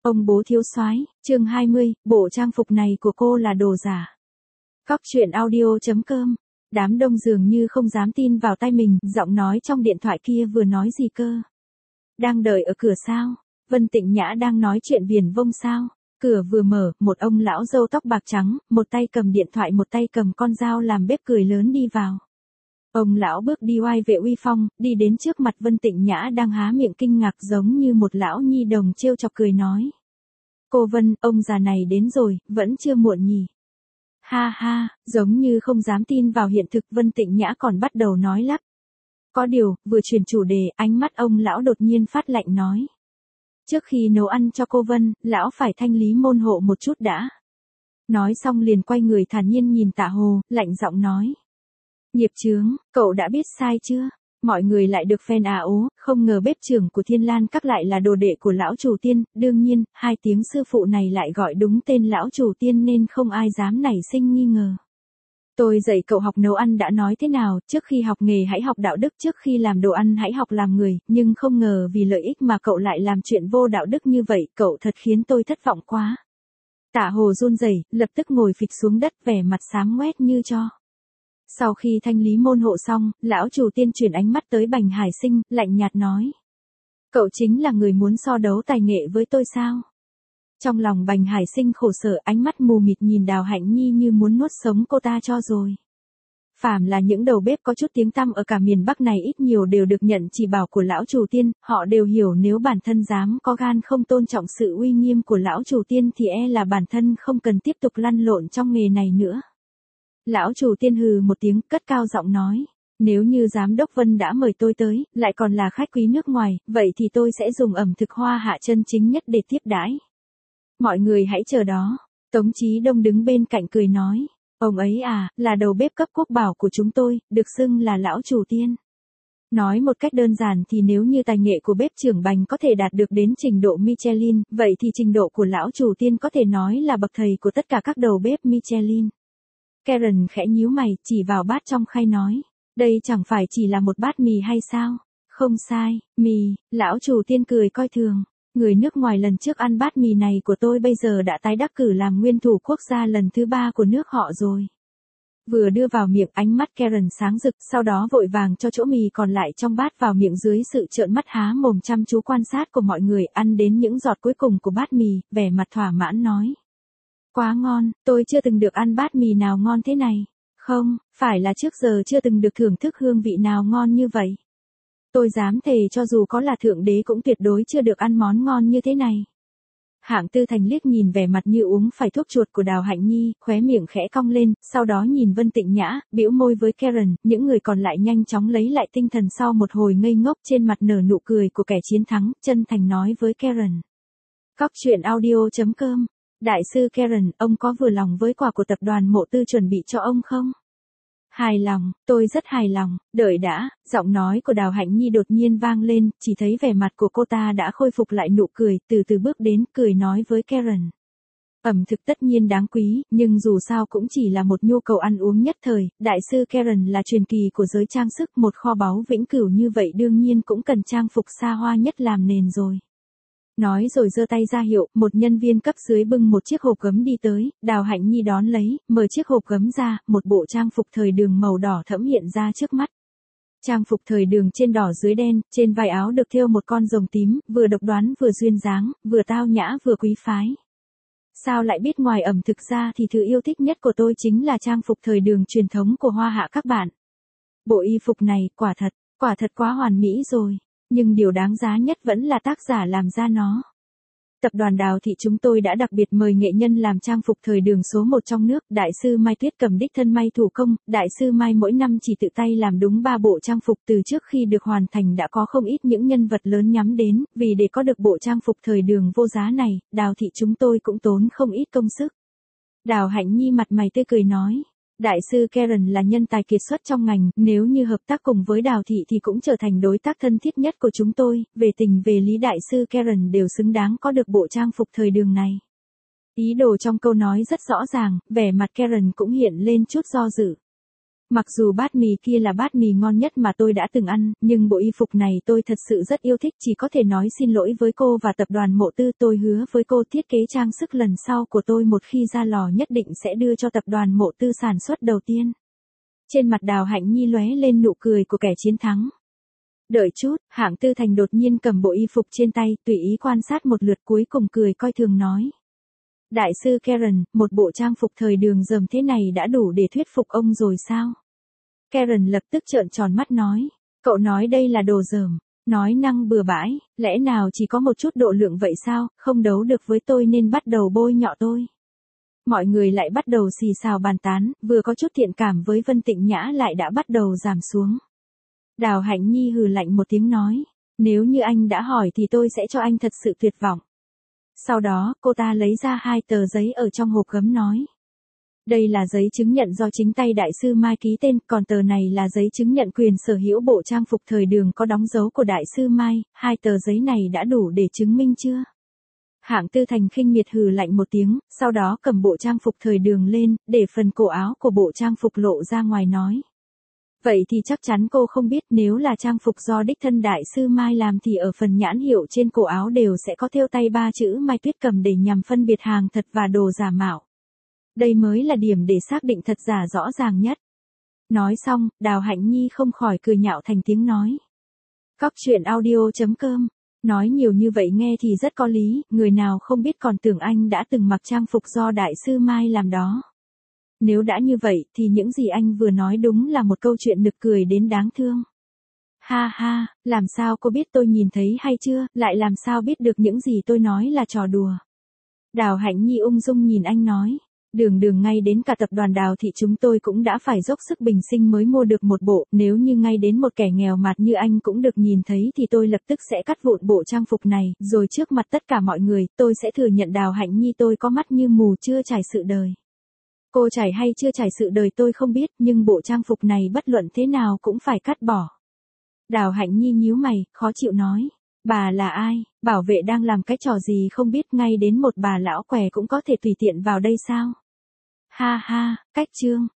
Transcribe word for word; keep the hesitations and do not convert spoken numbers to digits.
Ông bố thiếu soái, chương hai mươi, bộ trang phục này của cô là đồ giả. Cóc truyện audio chấm com. Đám đông dường như không dám tin vào tai mình, giọng nói trong điện thoại kia vừa nói gì cơ? Đang đợi ở cửa sao? Vân Tịnh Nhã đang nói chuyện viển vông sao? Cửa vừa mở, một ông lão râu tóc bạc trắng, một tay cầm điện thoại một tay cầm con dao làm bếp cười lớn đi vào. Ông lão bước đi oai vệ uy phong, đi đến trước mặt Vân Tịnh Nhã đang há miệng kinh ngạc giống như một lão nhi đồng trêu chọc cười nói. Cô Vân, ông già này đến rồi, vẫn chưa muộn nhỉ. Ha ha, giống như không dám tin vào hiện thực, Vân Tịnh Nhã còn bắt đầu nói lắp. Có điều, vừa chuyển chủ đề, ánh mắt ông lão đột nhiên phát lạnh nói. Trước khi nấu ăn cho cô Vân, lão phải thanh lý môn hộ một chút đã. Nói xong liền quay người thản nhiên nhìn Tạ Hồ, lạnh giọng nói. Nghiệp chướng, cậu đã biết sai chưa? Mọi người lại được phen à ố, không ngờ bếp trưởng của Thiên Lan Các lại là đồ đệ của lão chủ tiên, đương nhiên, hai tiếng sư phụ này lại gọi đúng tên lão chủ tiên nên không ai dám nảy sinh nghi ngờ. Tôi dạy cậu học nấu ăn đã nói thế nào, trước khi học nghề hãy học đạo đức, trước khi làm đồ ăn hãy học làm người, nhưng không ngờ vì lợi ích mà cậu lại làm chuyện vô đạo đức như vậy, cậu thật khiến tôi thất vọng quá. Tạ Hồ run rẩy, lập tức ngồi phịch xuống đất, vẻ mặt xám ngoét như tro. Sau khi thanh lý môn hộ xong, lão chủ tiên chuyển ánh mắt tới Bành Hải Sinh, lạnh nhạt nói. Cậu chính là người muốn so đấu tài nghệ với tôi sao? Trong lòng Bành Hải Sinh khổ sở, ánh mắt mù mịt nhìn Đào Hạnh Nhi như muốn nuốt sống cô ta cho rồi. Phàm là những đầu bếp có chút tiếng tăm ở cả miền Bắc này ít nhiều đều được nhận chỉ bảo của lão chủ tiên, họ đều hiểu nếu bản thân dám có gan không tôn trọng sự uy nghiêm của lão chủ tiên thì e là bản thân không cần tiếp tục lăn lộn trong nghề này nữa. Lão chủ tiên hừ một tiếng, cất cao giọng nói, nếu như giám đốc Vân đã mời tôi tới, lại còn là khách quý nước ngoài, vậy thì tôi sẽ dùng ẩm thực Hoa Hạ chân chính nhất để tiếp đãi. Mọi người hãy chờ đó. Tống Chí Đông đứng bên cạnh cười nói, ông ấy à, là đầu bếp cấp quốc bảo của chúng tôi, được xưng là lão chủ tiên. Nói một cách đơn giản thì nếu như tài nghệ của bếp trưởng Bành có thể đạt được đến trình độ Michelin, vậy thì trình độ của lão chủ tiên có thể nói là bậc thầy của tất cả các đầu bếp Michelin. Karen khẽ nhíu mày, chỉ vào bát trong khay nói, đây chẳng phải chỉ là một bát mì hay sao? Không sai, mì, lão chủ tiên cười coi thường. Người nước ngoài lần trước ăn bát mì này của tôi bây giờ đã tái đắc cử làm nguyên thủ quốc gia lần thứ ba của nước họ rồi. Vừa đưa vào miệng, ánh mắt Karen sáng rực, sau đó vội vàng cho chỗ mì còn lại trong bát vào miệng dưới sự trợn mắt há mồm chăm chú quan sát của mọi người, ăn đến những giọt cuối cùng của bát mì, vẻ mặt thỏa mãn nói. Quá ngon, tôi chưa từng được ăn bát mì nào ngon thế này. Không, phải là trước giờ chưa từng được thưởng thức hương vị nào ngon như vậy. Tôi dám thề cho dù có là thượng đế cũng tuyệt đối chưa được ăn món ngon như thế này. Hạng Tư Thành liếc nhìn vẻ mặt như uống phải thuốc chuột của Đào Hạnh Nhi, khóe miệng khẽ cong lên, sau đó nhìn Vân Tịnh Nhã, bĩu môi với Karen, những người còn lại nhanh chóng lấy lại tinh thần sau một hồi ngây ngốc, trên mặt nở nụ cười của kẻ chiến thắng, chân thành nói với Karen. Cóc truyện audio chấm com. Đại sư Karen, ông có vừa lòng với quà của tập đoàn Mộ Tư chuẩn bị cho ông không? Hài lòng, tôi rất hài lòng, đợi đã, giọng nói của Đào Hạnh Nhi đột nhiên vang lên, chỉ thấy vẻ mặt của cô ta đã khôi phục lại nụ cười, từ từ bước đến, cười nói với Karen. Ẩm thực tất nhiên đáng quý, nhưng dù sao cũng chỉ là một nhu cầu ăn uống nhất thời, đại sư Karen là truyền kỳ của giới trang sức, một kho báu vĩnh cửu như vậy đương nhiên cũng cần trang phục xa hoa nhất làm nền rồi. Nói rồi giơ tay ra hiệu, một nhân viên cấp dưới bưng một chiếc hộp gấm đi tới, Đào Hạnh Nhi đón lấy, mở chiếc hộp gấm ra, một bộ trang phục thời đường màu đỏ thẫm hiện ra trước mắt. Trang phục thời đường trên đỏ dưới đen, trên vai áo được thêu một con rồng tím, vừa độc đoán vừa duyên dáng, vừa tao nhã vừa quý phái. Sao lại biết ngoài ẩm thực ra thì thứ yêu thích nhất của tôi chính là trang phục thời đường truyền thống của Hoa Hạ các bạn. Bộ y phục này, quả thật, quả thật quá hoàn mỹ rồi. Nhưng điều đáng giá nhất vẫn là tác giả làm ra nó. Tập đoàn Đào Thị chúng tôi đã đặc biệt mời nghệ nhân làm trang phục thời đường số một trong nước, đại sư Mai Tuyết cầm đích thân may thủ công, đại sư Mai mỗi năm chỉ tự tay làm đúng ba bộ trang phục, từ trước khi được hoàn thành đã có không ít những nhân vật lớn nhắm đến, vì để có được bộ trang phục thời đường vô giá này, Đào Thị chúng tôi cũng tốn không ít công sức. Đào Hạnh Nhi mặt mày tươi cười nói. Đại sư Karen là nhân tài kiệt xuất trong ngành, nếu như hợp tác cùng với Đào Thị thì cũng trở thành đối tác thân thiết nhất của chúng tôi, về tình về lý đại sư Karen đều xứng đáng có được bộ trang phục thời đường này. Ý đồ trong câu nói rất rõ ràng, vẻ mặt Karen cũng hiện lên chút do dự. Mặc dù bát mì kia là bát mì ngon nhất mà tôi đã từng ăn, nhưng bộ y phục này tôi thật sự rất yêu thích, chỉ có thể nói xin lỗi với cô và tập đoàn Mộ Tư. Tôi hứa với cô thiết kế trang sức lần sau của tôi một khi ra lò nhất định sẽ đưa cho tập đoàn Mộ Tư sản xuất đầu tiên. Trên mặt Đào Hạnh Nhi lóe lên nụ cười của kẻ chiến thắng. Đợi chút, Hạng Tư Thành đột nhiên cầm bộ y phục trên tay, tùy ý quan sát một lượt cuối cùng cười coi thường nói. Đại sư Karen, một bộ trang phục thời đường rầm thế này đã đủ để thuyết phục ông rồi sao? Karen lập tức trợn tròn mắt nói. Cậu nói đây là đồ rầm, nói năng bừa bãi, lẽ nào chỉ có một chút độ lượng vậy sao, không đấu được với tôi nên bắt đầu bôi nhọ tôi. Mọi người lại bắt đầu xì xào bàn tán, vừa có chút thiện cảm với Vân Tịnh Nhã lại đã bắt đầu giảm xuống. Đào Hạnh Nhi hừ lạnh một tiếng nói, nếu như anh đã hỏi thì tôi sẽ cho anh thật sự tuyệt vọng. Sau đó, cô ta lấy ra hai tờ giấy ở trong hộp gấm nói. Đây là giấy chứng nhận do chính tay đại sư Mai ký tên, còn tờ này là giấy chứng nhận quyền sở hữu bộ trang phục thời đường có đóng dấu của đại sư Mai, hai tờ giấy này đã đủ để chứng minh chưa? Hạng Tư Thành khinh miệt hừ lạnh một tiếng, sau đó cầm bộ trang phục thời đường lên, để phần cổ áo của bộ trang phục lộ ra ngoài nói. Vậy thì chắc chắn cô không biết nếu là trang phục do đích thân đại sư Mai làm thì ở phần nhãn hiệu trên cổ áo đều sẽ có thêu tay ba chữ Mai Tuyết Cầm để nhằm phân biệt hàng thật và đồ giả mạo. Đây mới là điểm để xác định thật giả rõ ràng nhất. Nói xong, Đào Hạnh Nhi không khỏi cười nhạo thành tiếng nói. Cóc truyện audio chấm com. Nói nhiều như vậy nghe thì rất có lý, người nào không biết còn tưởng anh đã từng mặc trang phục do đại sư Mai làm đó. Nếu đã như vậy thì những gì anh vừa nói đúng là một câu chuyện nực cười đến đáng thương. Ha ha, làm sao cô biết tôi nhìn thấy hay chưa, lại làm sao biết được những gì tôi nói là trò đùa. Đào Hạnh Nhi ung dung nhìn anh nói. Đường đường ngay đến cả tập đoàn Đào thị chúng tôi cũng đã phải dốc sức bình sinh mới mua được một bộ, nếu như ngay đến một kẻ nghèo mạt như anh cũng được nhìn thấy thì tôi lập tức sẽ cắt vụn bộ trang phục này, rồi trước mặt tất cả mọi người, tôi sẽ thừa nhận Đào Hạnh Nhi tôi có mắt như mù chưa trải sự đời. Cô trải hay chưa trải sự đời tôi không biết, nhưng bộ trang phục này bất luận thế nào cũng phải cắt bỏ. Đào Hạnh Nhi nhíu mày, khó chịu nói. Bà là ai, bảo vệ đang làm cái trò gì không biết, ngay đến một bà lão què cũng có thể tùy tiện vào đây sao? Ha ha, cách trương,